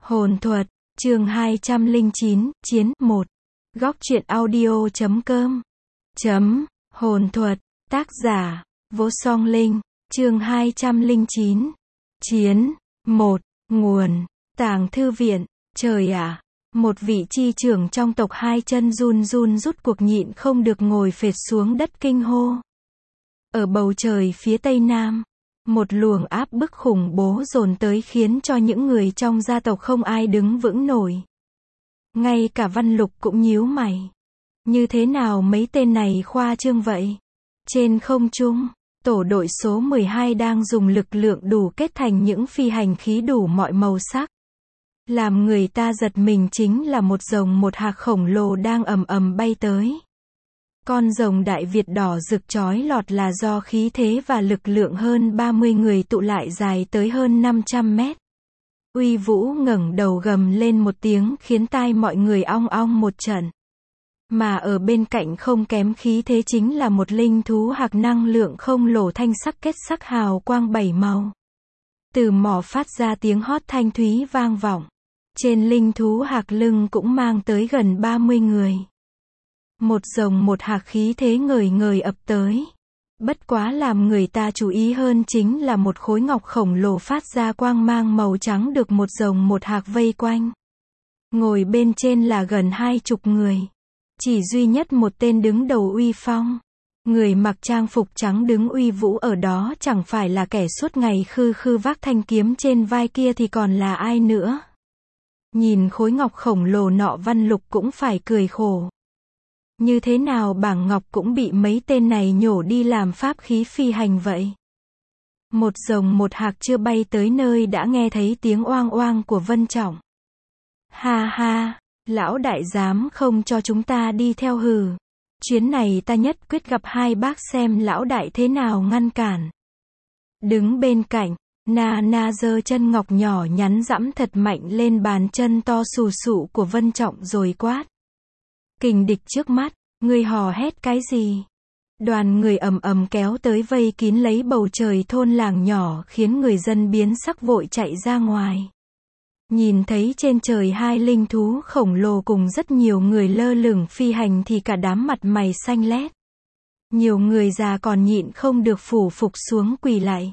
Hồn thuật, chương 209, Chiến 1. Góc truyện audio.com. Hồn thuật, tác giả, Vô Song Linh, chương 209. Chiến 1. Nguồn, Tàng Thư Viện. Trời ạ! Một vị chi trưởng trong tộc hai chân run run rút cuộc nhịn không được ngồi phệt xuống đất kinh hô. Ở bầu trời phía tây nam, một luồng áp bức khủng bố dồn tới khiến cho những người trong gia tộc không ai đứng vững nổi. Ngay cả Văn Lục cũng nhíu mày. Như thế nào mấy tên này khoa trương vậy? Trên không trung, tổ đội số 12 đang dùng lực lượng đủ kết thành những phi hành khí đủ mọi màu sắc. Làm người ta giật mình chính là một rồng một hạc khổng lồ đang ầm ầm bay tới. Con rồng Đại Việt đỏ rực chói lọt là do khí thế và lực lượng hơn 30 người tụ lại dài tới hơn 500 mét. Uy Vũ ngẩng đầu gầm lên một tiếng khiến tai mọi người ong ong một trận. Mà ở bên cạnh không kém khí thế chính là một linh thú hạc năng lượng không lồ thanh sắc kết sắc hào quang 7 màu. Từ mỏ phát ra tiếng hót thanh thúy vang vọng. Trên linh thú hạc lưng cũng mang tới gần 30 người. Một rồng một hạc khí thế ngời ngời ập tới. Bất quá làm người ta chú ý hơn chính là một khối ngọc khổng lồ phát ra quang mang màu trắng được một rồng một hạc vây quanh. Ngồi bên trên là gần 20 người. Chỉ duy nhất một tên đứng đầu uy phong. Người mặc trang phục trắng đứng uy vũ ở đó chẳng phải là kẻ suốt ngày khư khư vác thanh kiếm trên vai kia thì còn là ai nữa. Nhìn khối ngọc khổng lồ nọ Văn Lục cũng phải cười khổ. Như thế nào bảng ngọc cũng bị mấy tên này nhổ đi làm pháp khí phi hành vậy? Một rồng một hạc chưa bay tới nơi đã nghe thấy tiếng oang oang của Vân Trọng. Ha ha, lão đại dám không cho chúng ta đi theo hừ. Chuyến này ta nhất quyết gặp hai bác xem lão đại thế nào ngăn cản. Đứng bên cạnh, Na giơ chân ngọc nhỏ nhắn dẫm thật mạnh lên bàn chân to xù xụ của Vân Trọng rồi quát. Kình địch trước mắt, ngươi hò hét cái gì? Đoàn người ầm ầm kéo tới vây kín lấy bầu trời thôn làng nhỏ khiến người dân biến sắc vội chạy ra ngoài. Nhìn thấy trên trời hai linh thú khổng lồ cùng rất nhiều người lơ lửng phi hành thì cả đám mặt mày xanh lét. Nhiều người già còn nhịn không được phủ phục xuống quỳ lại.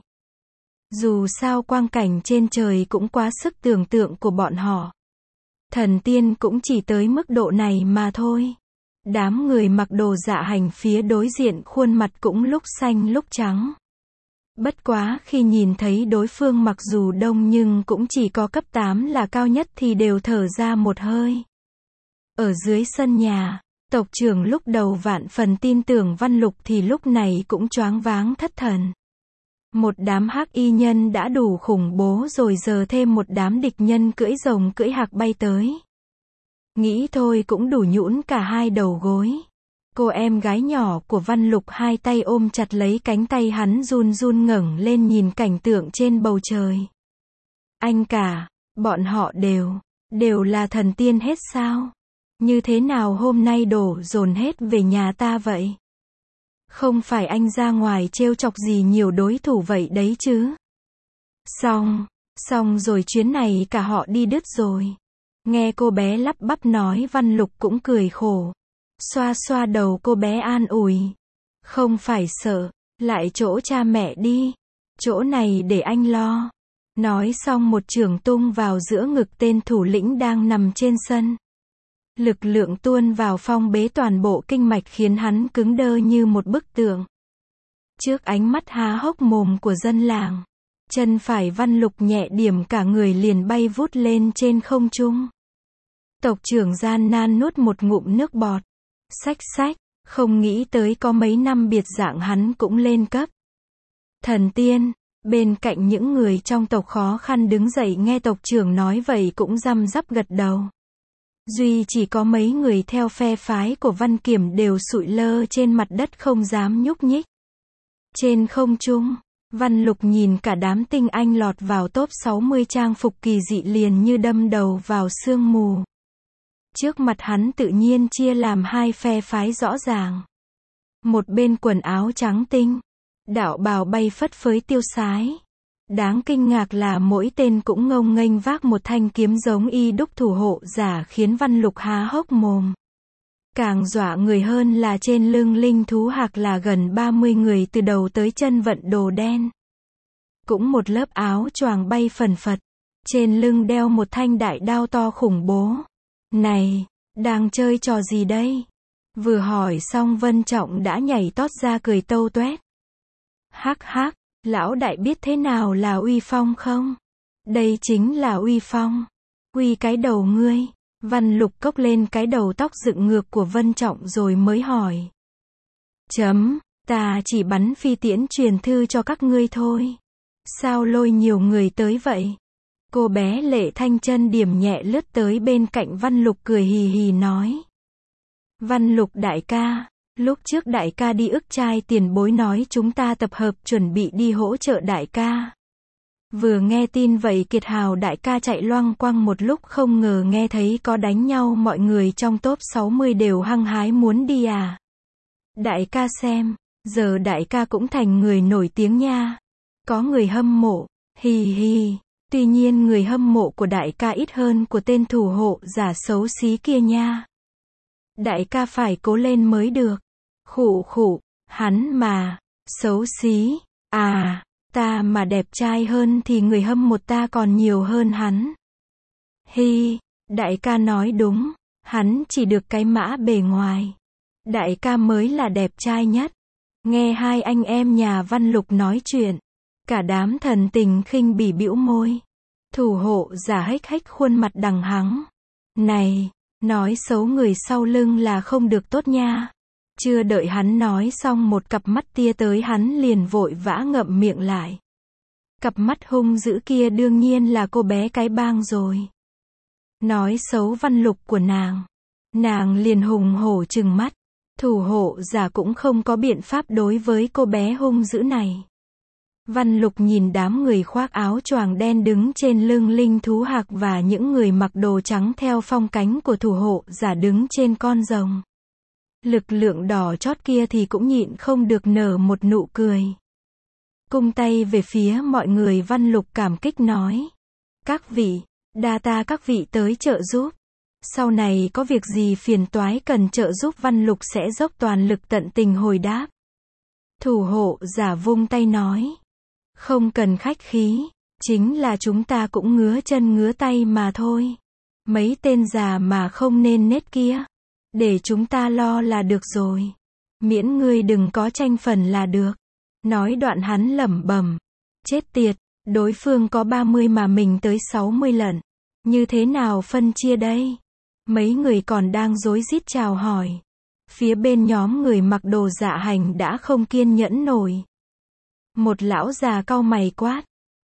Dù sao quang cảnh trên trời cũng quá sức tưởng tượng của bọn họ. Thần tiên cũng chỉ tới mức độ này mà thôi. Đám người mặc đồ dạ hành phía đối diện khuôn mặt cũng lúc xanh lúc trắng. Bất quá khi nhìn thấy đối phương mặc dù đông nhưng cũng chỉ có cấp 8 là cao nhất thì đều thở ra một hơi. Ở dưới sân nhà, tộc trưởng lúc đầu vạn phần tin tưởng Văn Lục thì lúc này cũng choáng váng thất thần. Một đám hắc y nhân đã đủ khủng bố rồi giờ thêm một đám địch nhân cưỡi rồng cưỡi hạc bay tới. Nghĩ thôi cũng đủ nhũn cả hai đầu gối. Cô em gái nhỏ của Văn Lục hai tay ôm chặt lấy cánh tay hắn run run ngẩng lên nhìn cảnh tượng trên bầu trời. Anh cả, bọn họ đều là thần tiên hết sao? Như thế nào hôm nay đổ dồn hết về nhà ta vậy? Không phải anh ra ngoài trêu chọc gì nhiều đối thủ vậy đấy chứ? Xong rồi chuyến này cả họ đi đứt rồi. Nghe cô bé lắp bắp nói Văn Lục cũng cười khổ. Xoa xoa đầu cô bé an ủi. Không phải sợ, lại chỗ cha mẹ đi. Chỗ này để anh lo. Nói xong một chưởng tung vào giữa ngực tên thủ lĩnh đang nằm trên sân. Lực lượng tuôn vào phong bế toàn bộ kinh mạch khiến hắn cứng đơ như một bức tượng. Trước ánh mắt há hốc mồm của dân làng, chân phải Văn Lục nhẹ điểm cả người liền bay vút lên trên không trung. Tộc trưởng gian nan nuốt một ngụm nước bọt. Xách, không nghĩ tới có mấy năm biệt dạng hắn cũng lên cấp. Thần tiên, bên cạnh những người trong tộc khó khăn đứng dậy nghe tộc trưởng nói vậy cũng răm rắp gật đầu. Duy chỉ có mấy người theo phe phái của Văn Kiểm đều sụi lơ trên mặt đất không dám nhúc nhích. Trên không trung, Văn Lục nhìn cả đám tinh anh lọt vào top 60 trang phục kỳ dị liền như đâm đầu vào sương mù. Trước mặt hắn tự nhiên chia làm hai phe phái rõ ràng. Một bên quần áo trắng tinh, đạo bào bay phất phới tiêu sái. Đáng kinh ngạc là mỗi tên cũng ngông nghênh vác một thanh kiếm giống y đúc thủ hộ giả khiến Văn Lục há hốc mồm. Càng dọa người hơn là trên lưng linh thú hạc là gần 30 người từ đầu tới chân vận đồ đen. Cũng một lớp áo choàng bay phần phật. Trên lưng đeo một thanh đại đao to khủng bố. Này, đang chơi trò gì đây? Vừa hỏi xong Vân Trọng đã nhảy tót ra cười tâu toét. Hắc hắc, lão đại biết thế nào là uy phong không? Đây chính là uy phong. Uy cái đầu ngươi. Văn Lục cốc lên cái đầu tóc dựng ngược của Vân Trọng rồi mới hỏi. Ta chỉ bắn phi tiễn truyền thư cho các ngươi thôi. Sao lôi nhiều người tới vậy? Cô bé Lệ Thanh chân điểm nhẹ lướt tới bên cạnh Văn Lục cười hì hì nói. Văn Lục đại ca, lúc trước đại ca đi ức trai tiền bối nói chúng ta tập hợp chuẩn bị đi hỗ trợ đại ca. Vừa nghe tin vậy Kiệt Hào đại ca chạy loang quăng một lúc không ngờ nghe thấy có đánh nhau mọi người trong top 60 đều hăng hái muốn đi à. Đại ca xem, giờ đại ca cũng thành người nổi tiếng nha. Có người hâm mộ, hì hì. Tuy nhiên người hâm mộ của đại ca ít hơn của tên thủ hộ giả xấu xí kia nha. Đại ca phải cố lên mới được. Khụ khụ, hắn mà, xấu xí, à, ta mà đẹp trai hơn thì người hâm mộ ta còn nhiều hơn hắn. Hi, đại ca nói đúng, hắn chỉ được cái mã bề ngoài. Đại ca mới là đẹp trai nhất. Nghe hai anh em nhà Văn Lục nói chuyện. Cả đám thần tình khinh bỉ bĩu môi. Thủ hộ giả hếch hếch khuôn mặt đằng hắng. Này, nói xấu người sau lưng là không được tốt nha. Chưa đợi hắn nói xong một cặp mắt tia tới hắn liền vội vã ngậm miệng lại. Cặp mắt hung dữ kia đương nhiên là cô bé cái bang rồi. Nói xấu Văn Lục của nàng. Nàng liền hùng hổ trừng mắt. Thủ hộ giả cũng không có biện pháp đối với cô bé hung dữ này. Văn Lục nhìn đám người khoác áo choàng đen đứng trên lưng linh thú hạc và những người mặc đồ trắng theo phong cánh của thủ hộ giả đứng trên con rồng. Lực lượng đỏ chót kia thì cũng nhịn không được nở một nụ cười. Cung tay về phía mọi người Văn Lục cảm kích nói. Các vị, đa tạ các vị tới trợ giúp. Sau này có việc gì phiền toái cần trợ giúp Văn Lục sẽ dốc toàn lực tận tình hồi đáp. Thủ hộ giả vung tay nói. Không cần khách khí, chính là chúng ta cũng ngứa chân ngứa tay mà thôi. Mấy tên già mà không nên nết kia. Để chúng ta lo là được rồi. Miễn ngươi đừng có tranh phần là được. Nói đoạn hắn lẩm bẩm. Chết tiệt, đối phương có 30 mà mình tới 60 lần. Như thế nào phân chia đây? Mấy người còn đang rối rít chào hỏi. Phía bên nhóm người mặc đồ dạ hành đã không kiên nhẫn nổi. Một lão già cau mày quát.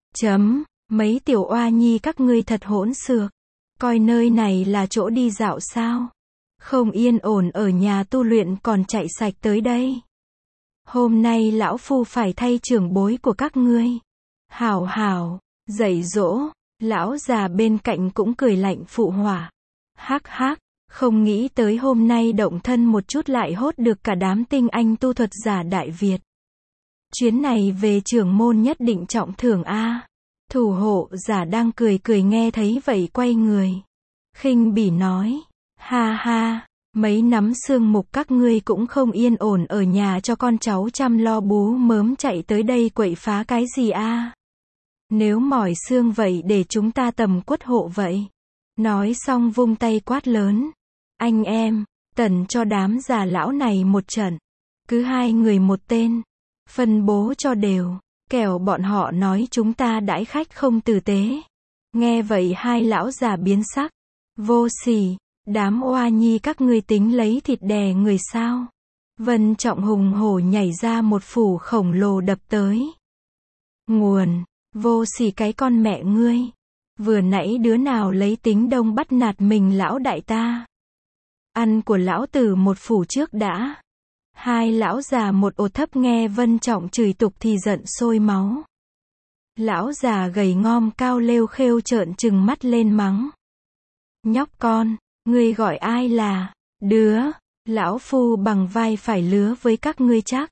Mấy tiểu oa nhi các ngươi thật hỗn xược. Coi nơi này là chỗ đi dạo sao? Không yên ổn ở nhà tu luyện còn chạy sạch tới đây. Hôm nay lão phu phải thay trưởng bối của các ngươi. Hảo hảo, dạy dỗ. Lão già bên cạnh cũng cười lạnh phụ họa. Hắc hắc, không nghĩ tới hôm nay động thân một chút lại hốt được cả đám tinh anh tu thuật giả Đại Việt. Chuyến này về trưởng môn nhất định trọng thưởng a. Thủ hộ giả đang cười cười nghe thấy vậy quay người. Khinh bỉ nói. Ha ha, mấy nắm xương mục các ngươi cũng không yên ổn ở nhà cho con cháu chăm lo bú mớm chạy tới đây quậy phá cái gì a? Nếu mỏi xương vậy để chúng ta tầm quất hộ vậy. Nói xong vung tay quát lớn. Anh em, tẩn cho đám già lão này một trận. Cứ hai người một tên. Phân bố cho đều. Kẻo bọn họ nói chúng ta đãi khách không tử tế. Nghe vậy hai lão già biến sắc. Vô sỉ, đám oa nhi các ngươi tính lấy thịt đè người sao? Vân Trọng hùng hổ nhảy ra một phủ khổng lồ đập tới. Nguồn, vô sỉ cái con mẹ ngươi. Vừa nãy đứa nào lấy tính đông bắt nạt mình lão đại ta. Ăn của lão tử một phủ trước đã. Hai lão già một ồ thấp nghe Vân Trọng chửi tục thì giận sôi máu. Lão già gầy ngom cao lêu khêu trợn trừng mắt lên mắng. Nhóc con, ngươi gọi ai là đứa? Lão phu bằng vai phải lứa với các ngươi chắc.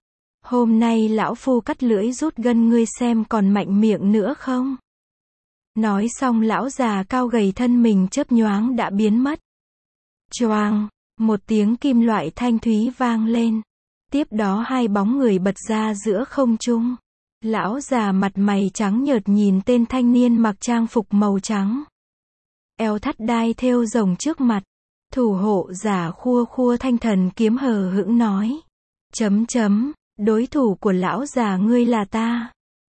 Hôm nay lão phu cắt lưỡi rút gân ngươi xem còn mạnh miệng nữa không? Nói xong lão già cao gầy thân mình chớp nhoáng đã biến mất. Choang, một tiếng kim loại thanh thúy vang lên. Tiếp đó hai bóng người bật ra giữa không trung. Lão già mặt mày trắng nhợt nhìn tên thanh niên mặc trang phục màu trắng. Eo thắt đai thêu rồng trước mặt. Thủ hộ giả khua khua thanh thần kiếm hờ hững nói. Đối thủ của lão già ngươi là ta.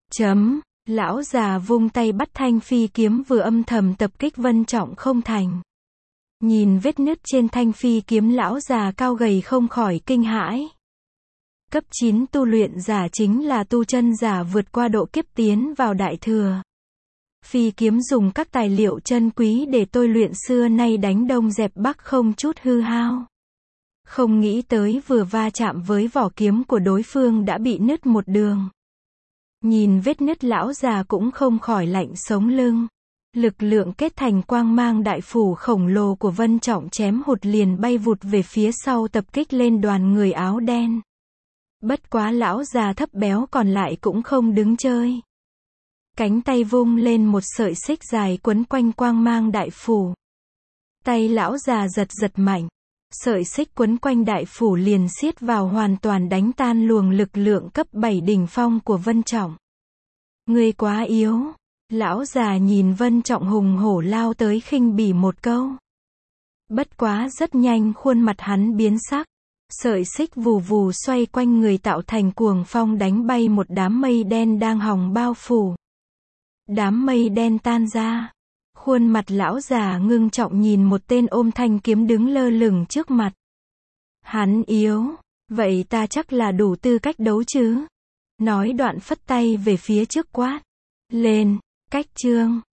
Lão già vung tay bắt thanh phi kiếm vừa âm thầm tập kích Vân Trọng không thành. Nhìn vết nứt trên thanh phi kiếm lão già cao gầy không khỏi kinh hãi. Cấp 9 tu luyện giả chính là tu chân giả vượt qua độ kiếp tiến vào đại thừa. Phi kiếm dùng các tài liệu chân quý để tôi luyện xưa nay đánh đông dẹp bắc không chút hư hao. Không nghĩ tới vừa va chạm với vỏ kiếm của đối phương đã bị nứt một đường. Nhìn vết nứt lão già cũng không khỏi lạnh sống lưng. Lực lượng kết thành quang mang đại phủ khổng lồ của Vân Trọng chém hụt liền bay vụt về phía sau tập kích lên đoàn người áo đen. Bất quá lão già thấp béo còn lại cũng không đứng chơi. Cánh tay vung lên một sợi xích dài quấn quanh quang mang đại phủ. Tay lão già giật mạnh. Sợi xích quấn quanh đại phủ liền siết vào hoàn toàn đánh tan luồng lực lượng cấp 7 đỉnh phong của Vân Trọng. Ngươi quá yếu. Lão già nhìn Vân Trọng hùng hổ lao tới khinh bỉ một câu. Bất quá rất nhanh khuôn mặt hắn biến sắc. Sợi xích vù vù xoay quanh người tạo thành cuồng phong đánh bay một đám mây đen đang hòng bao phủ. Đám mây đen tan ra. Khuôn mặt lão già ngưng trọng nhìn một tên ôm thanh kiếm đứng lơ lửng trước mặt. Hắn yếu. Vậy ta chắc là đủ tư cách đấu chứ? Nói đoạn phất tay về phía trước quát. Lên, cách chương.